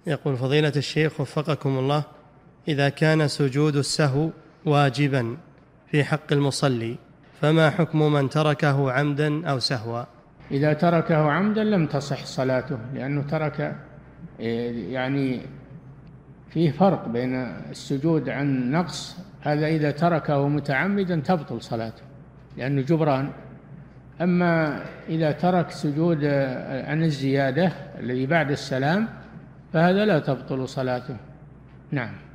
يقول فضيلة الشيخ وفقكم الله، إذا كان سجود السهو واجبا في حق المصلي فما حكم من تركه عمدا أو سهوا؟ إذا تركه عمدا لم تصح صلاته، لأنه ترك، يعني فيه فرق بين السجود عن نقص، هذا إذا تركه متعمدا تبطل صلاته لأنه جبران. أما إذا ترك سجود عن الزيادة الذي بعد السلام فهذا لا تبطل صلاته. نعم.